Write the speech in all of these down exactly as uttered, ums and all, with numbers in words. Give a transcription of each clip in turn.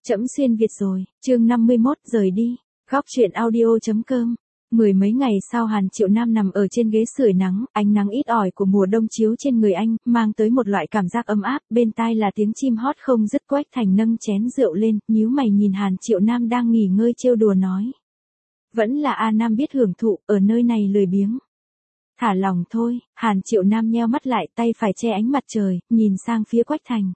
Trẫm xuyên Việt rồi, chương năm mươi mốt rời đi. Góc truyện audio.com. Mười mấy ngày sau Hàn Triệu Nam nằm ở trên ghế sưởi nắng, ánh nắng ít ỏi của mùa đông chiếu trên người anh, mang tới một loại cảm giác ấm áp, bên tai là tiếng chim hót không dứt. Quách Thành nâng chén rượu lên, nhíu mày nhìn Hàn Triệu Nam đang nghỉ ngơi trêu đùa nói. Vẫn là A Nam biết hưởng thụ, ở nơi này lười biếng. Thả lòng thôi, Hàn Triệu Nam nheo mắt lại, tay phải che ánh mặt trời, nhìn sang phía Quách Thành.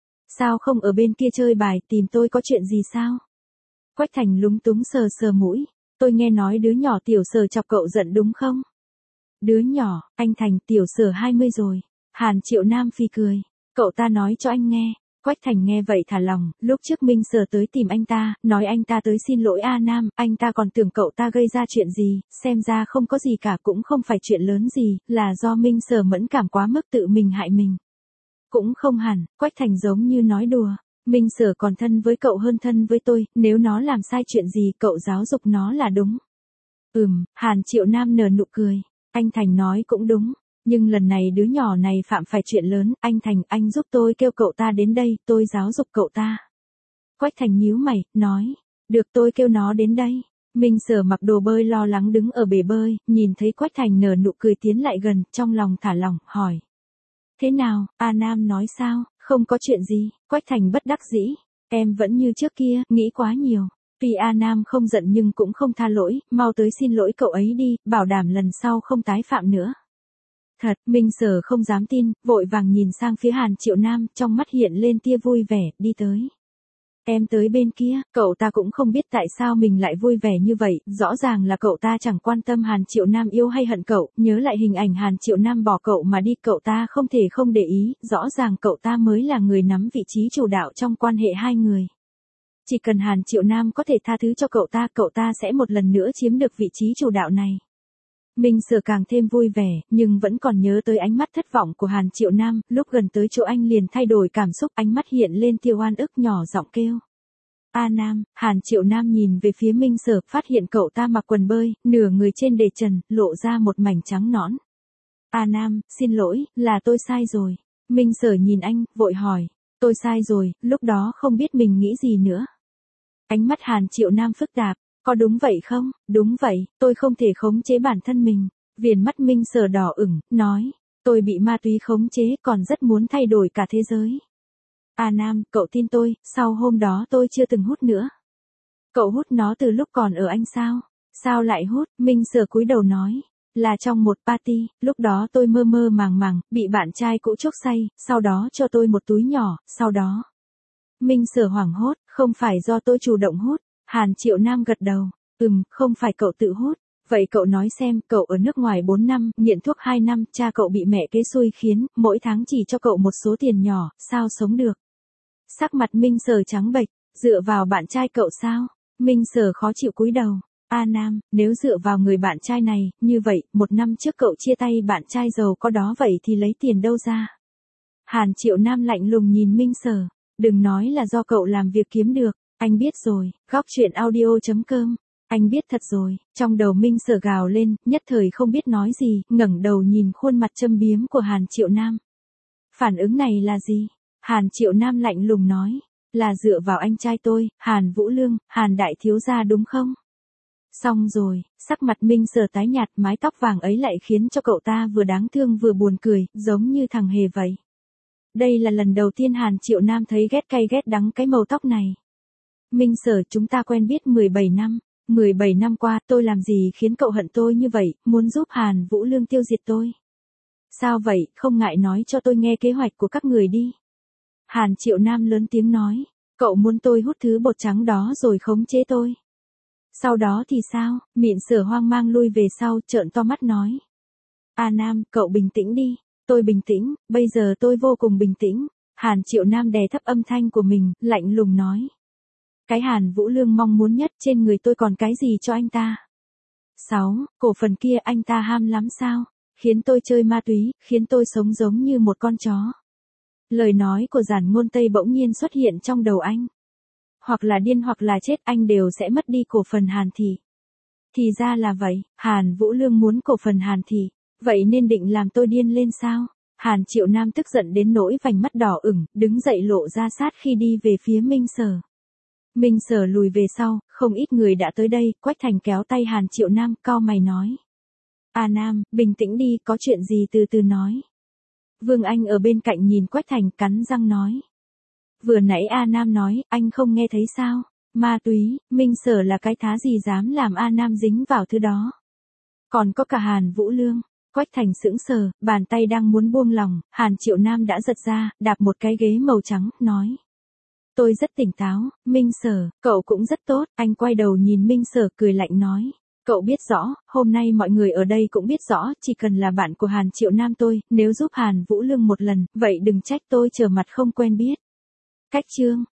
Sao không ở bên kia chơi bài, tìm tôi có chuyện gì sao? Quách Thành lúng túng sờ sờ mũi. Tôi nghe nói đứa nhỏ Tiểu Sở chọc cậu giận đúng không? Đứa nhỏ, anh Thành, Tiểu Sở hai mươi rồi. Hàn Triệu Nam phì cười. Cậu ta nói cho anh nghe. Quách Thành nghe vậy thả lòng, lúc trước Minh Sở tới tìm anh ta, nói anh ta tới xin lỗi A Nam, anh ta còn tưởng cậu ta gây ra chuyện gì, xem ra không có gì cả, cũng không phải chuyện lớn gì, là do Minh Sở mẫn cảm quá mức tự mình hại mình. Cũng không hẳn, Quách Thành giống như nói đùa. Minh Sở còn thân với cậu hơn thân với tôi, nếu nó làm sai chuyện gì cậu giáo dục nó là đúng. Ừm, Hàn Triệu Nam nở nụ cười. Anh Thành nói cũng đúng, nhưng lần này đứa nhỏ này phạm phải chuyện lớn, anh Thành, anh giúp tôi kêu cậu ta đến đây, tôi giáo dục cậu ta. Quách Thành nhíu mày, nói, được, tôi kêu nó đến đây. Minh Sở mặc đồ bơi lo lắng đứng ở bể bơi, nhìn thấy Quách Thành nở nụ cười tiến lại gần, trong lòng thả lỏng, hỏi. Thế nào, A Nam nói sao? Không có chuyện gì. Quách Thành bất đắc dĩ. Em vẫn như trước kia, nghĩ quá nhiều. Tuy A Nam không giận nhưng cũng không tha lỗi, mau tới xin lỗi cậu ấy đi, bảo đảm lần sau không tái phạm nữa. Thật, Minh Sở không dám tin, vội vàng nhìn sang phía Hàn Triệu Nam, trong mắt hiện lên tia vui vẻ, đi tới. Em tới bên kia, cậu ta cũng không biết tại sao mình lại vui vẻ như vậy, rõ ràng là cậu ta chẳng quan tâm Hàn Triệu Nam yêu hay hận cậu, nhớ lại hình ảnh Hàn Triệu Nam bỏ cậu mà đi, cậu ta không thể không để ý, rõ ràng cậu ta mới là người nắm vị trí chủ đạo trong quan hệ hai người. Chỉ cần Hàn Triệu Nam có thể tha thứ cho cậu ta, cậu ta sẽ một lần nữa chiếm được vị trí chủ đạo này. Minh Sở càng thêm vui vẻ, nhưng vẫn còn nhớ tới ánh mắt thất vọng của Hàn Triệu Nam, lúc gần tới chỗ anh liền thay đổi cảm xúc, ánh mắt hiện lên tia oan ức, nhỏ giọng kêu. A Nam. Hàn Triệu Nam nhìn về phía Minh Sở, phát hiện cậu ta mặc quần bơi, nửa người trên để trần, lộ ra một mảnh trắng nõn. A Nam, xin lỗi, là tôi sai rồi. Minh Sở nhìn anh, vội hỏi. Tôi sai rồi, lúc đó không biết mình nghĩ gì nữa. Ánh mắt Hàn Triệu Nam phức tạp. Có đúng vậy không? Đúng vậy, tôi không thể khống chế bản thân mình. Viền mắt Minh Sở đỏ ửng, nói. Tôi bị ma túy khống chế, còn rất muốn thay đổi cả thế giới. A Nam, cậu tin tôi, sau hôm đó tôi chưa từng hút nữa. Cậu hút nó từ lúc còn ở Anh sao? Sao lại hút? Minh Sở cúi đầu nói. Là trong một party, lúc đó tôi mơ mơ màng màng, bị bạn trai cũ chuốc say, sau đó cho tôi một túi nhỏ, sau đó. Minh Sở hoảng hốt, không phải do tôi chủ động hút. Hàn Triệu Nam gật đầu. Ừm, không phải cậu tự hút. Vậy cậu nói xem, cậu ở nước ngoài bốn năm, nghiện thuốc hai năm, cha cậu bị mẹ kế xui khiến, mỗi tháng chỉ cho cậu một số tiền nhỏ, sao sống được? Sắc mặt Minh Sở trắng bệch, dựa vào bạn trai cậu sao? Minh Sở khó chịu cúi đầu. A Nam, nếu dựa vào người bạn trai này, như vậy, một năm trước cậu chia tay bạn trai giàu có đó, vậy thì lấy tiền đâu ra? Hàn Triệu Nam lạnh lùng nhìn Minh Sở. Đừng nói là do cậu làm việc kiếm được. Anh biết rồi. Góc truyện audio.com. Anh biết thật rồi. Trong đầu Minh Sở gào lên, nhất thời không biết nói gì, ngẩng đầu nhìn khuôn mặt châm biếm của Hàn Triệu Nam. Phản ứng này là gì? Hàn Triệu Nam lạnh lùng nói. Là dựa vào anh trai tôi, Hàn Vũ Lương, Hàn đại thiếu gia đúng không? Xong rồi, sắc mặt Minh Sở tái nhạt, mái tóc vàng ấy lại khiến cho cậu ta vừa đáng thương vừa buồn cười, giống như thằng hề vậy. Đây là lần đầu tiên Hàn Triệu Nam thấy ghét cay ghét đắng cái màu tóc này. Minh Sở, chúng ta quen biết mười bảy năm. mười bảy năm qua, tôi làm gì khiến cậu hận tôi như vậy, muốn giúp Hàn Vũ Lương tiêu diệt tôi? Sao vậy, không ngại nói cho tôi nghe kế hoạch của các người đi. Hàn Triệu Nam lớn tiếng nói. Cậu muốn tôi hút thứ bột trắng đó rồi khống chế tôi. Sau đó thì sao? Mịn Sở hoang mang lui về sau, trợn to mắt nói. A Nam, cậu bình tĩnh đi. Tôi bình tĩnh, bây giờ tôi vô cùng bình tĩnh. Hàn Triệu Nam đè thấp âm thanh của mình, lạnh lùng nói. Cái Hàn Vũ Lương mong muốn nhất trên người tôi còn cái gì cho anh ta? sáu. Cổ phần kia anh ta ham lắm sao? Khiến tôi chơi ma túy, khiến tôi sống giống như một con chó. Lời nói của Giản Ngôn Tây bỗng nhiên xuất hiện trong đầu anh. Hoặc là điên hoặc là chết, anh đều sẽ mất đi cổ phần Hàn Thị. Thì ra là vậy, Hàn Vũ Lương muốn cổ phần Hàn Thị. Vậy nên định làm tôi điên lên sao? Hàn Triệu Nam tức giận đến nỗi vành mắt đỏ ửng, đứng dậy lộ ra sát khi đi về phía Minh Sở. Minh Sở lùi về sau, không ít người đã tới đây, Quách Thành kéo tay Hàn Triệu Nam, cau mày nói. A Nam, bình tĩnh đi, có chuyện gì từ từ nói. Vương Anh ở bên cạnh nhìn Quách Thành cắn răng nói. Vừa nãy A Nam nói, anh không nghe thấy sao? Ma túy, Minh Sở là cái thá gì dám làm A Nam dính vào thứ đó. Còn có cả Hàn Vũ Lương. Quách Thành sững sờ, bàn tay đang muốn buông lòng, Hàn Triệu Nam đã giật ra, đạp một cái ghế màu trắng, nói. Tôi rất tỉnh táo, Minh Sở, cậu cũng rất tốt, anh quay đầu nhìn Minh Sở cười lạnh nói. Cậu biết rõ, hôm nay mọi người ở đây cũng biết rõ, chỉ cần là bạn của Hàn Triệu Nam tôi, nếu giúp Hàn Vũ Lương một lần, vậy đừng trách tôi trở mặt không quen biết. Cách chương.